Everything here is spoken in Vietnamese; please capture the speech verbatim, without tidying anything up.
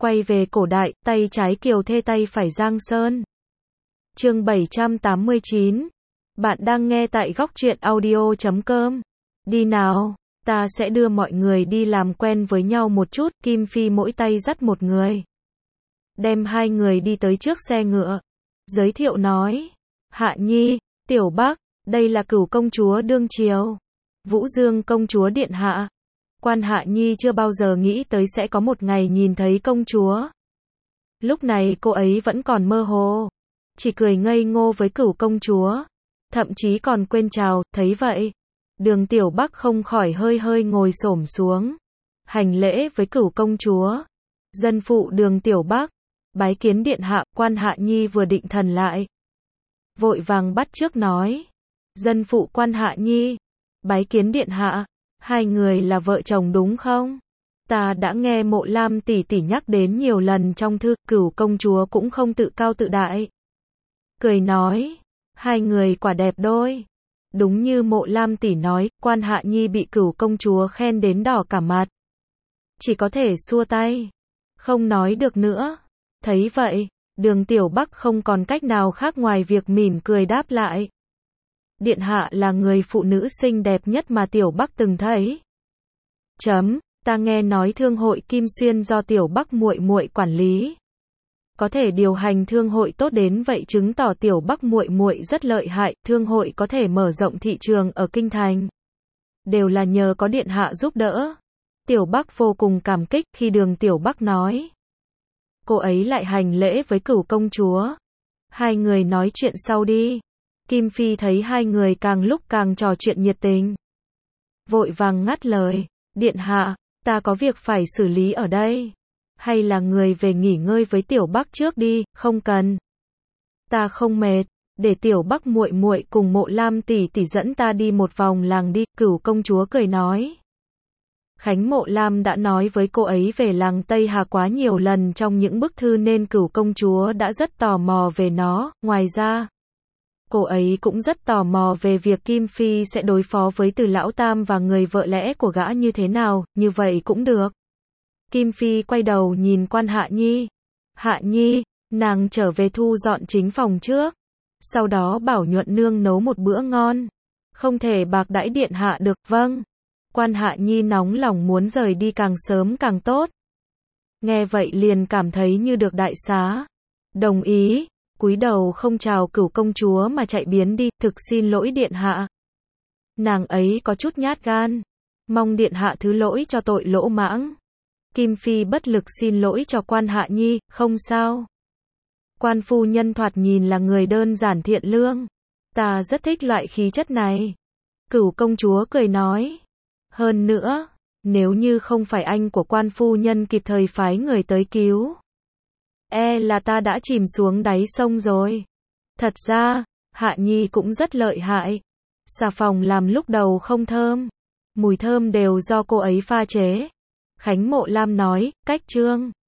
Quay về cổ đại, tay trái Kiều Thê tay phải Giang Sơn. Chương bảy trăm tám mươi chín. Bạn đang nghe tại góc truyện audio chấm com. Đi nào, ta sẽ đưa mọi người đi làm quen với nhau một chút. Kim Phi mỗi tay dắt một người. Đem hai người đi tới trước xe ngựa. Giới thiệu nói. Hạ Nhi, Tiểu Bắc, đây là Cửu công chúa đương triều. Vũ Dương công chúa điện hạ. Quan Hạ Nhi chưa bao giờ nghĩ tới sẽ có một ngày nhìn thấy công chúa. Lúc này cô ấy vẫn còn mơ hồ. Chỉ cười ngây ngô với Cửu công chúa. Thậm chí còn quên chào, thấy vậy. Đường Tiểu Bắc không khỏi hơi hơi ngồi xổm xuống. Hành lễ với Cửu công chúa. Dân phụ Đường Tiểu Bắc. Bái kiến điện hạ. Quan Hạ Nhi vừa định thần lại. Vội vàng bắt trước nói. Dân phụ Quan Hạ Nhi. Bái kiến điện hạ. Hai người là vợ chồng đúng không? Ta đã nghe Mộ Lam tỷ tỷ nhắc đến nhiều lần trong thư. Cửu công chúa cũng không tự cao tự đại. Cười nói. Hai người quả đẹp đôi. Đúng như Mộ Lam tỷ nói, Quan Hạ Nhi bị Cửu công chúa khen đến đỏ cả mặt. Chỉ có thể xua tay. Không nói được nữa. Thấy vậy, Đường Tiểu Bắc không còn cách nào khác ngoài việc mỉm cười đáp lại. Điện hạ là người phụ nữ xinh đẹp nhất mà Tiểu Bắc từng thấy. Chấm, ta nghe nói thương hội Kim Xuyên do Tiểu Bắc muội muội quản lý. Có thể điều hành thương hội tốt đến vậy chứng tỏ Tiểu Bắc muội muội rất lợi hại, thương hội có thể mở rộng thị trường ở kinh thành. Đều là nhờ có điện hạ giúp đỡ. Tiểu Bắc vô cùng cảm kích khi Đường Tiểu Bắc nói. Cô ấy lại hành lễ với Cửu công chúa. Hai người nói chuyện sau đi. Kim Phi thấy hai người càng lúc càng trò chuyện nhiệt tình. Vội vàng ngắt lời. Điện hạ, ta có việc phải xử lý ở đây. Hay là người về nghỉ ngơi với Tiểu Bắc trước đi, không cần. Ta không mệt, để Tiểu Bắc muội muội cùng Mộ Lam tỷ tỷ dẫn ta đi một vòng làng đi. Cửu công chúa cười nói. Khánh Mộ Lam đã nói với cô ấy về làng Tây Hà quá nhiều lần trong những bức thư nên Cửu công chúa đã rất tò mò về nó. Ngoài ra, cô ấy cũng rất tò mò về việc Kim Phi sẽ đối phó với Từ Lão Tam và người vợ lẽ của gã như thế nào, như vậy cũng được. Kim Phi quay đầu nhìn Quan Hạ Nhi. Hạ Nhi, nàng trở về thu dọn chính phòng trước. Sau đó bảo Nhuận Nương nấu một bữa ngon. Không thể bạc đãi điện hạ được, vâng. Quan Hạ Nhi nóng lòng muốn rời đi càng sớm càng tốt. Nghe vậy liền cảm thấy như được đại xá. Đồng ý. Cúi đầu không chào Cửu công chúa mà chạy biến đi, thực xin lỗi điện hạ. Nàng ấy có chút nhát gan. Mong điện hạ thứ lỗi cho tội lỗ mãng. Kim Phi bất lực xin lỗi cho Quan Hạ Nhi, không sao. Quan phu nhân thoạt nhìn là người đơn giản thiện lương. Ta rất thích loại khí chất này. Cửu công chúa cười nói. Hơn nữa, nếu như không phải anh của quan phu nhân kịp thời phái người tới cứu, e là ta đã chìm xuống đáy sông rồi. Thật ra, Hạ Nhi cũng rất lợi hại. Xà phòng làm lúc đầu không thơm. Mùi thơm đều do cô ấy pha chế. Khánh Mộ Lam nói, cách trương.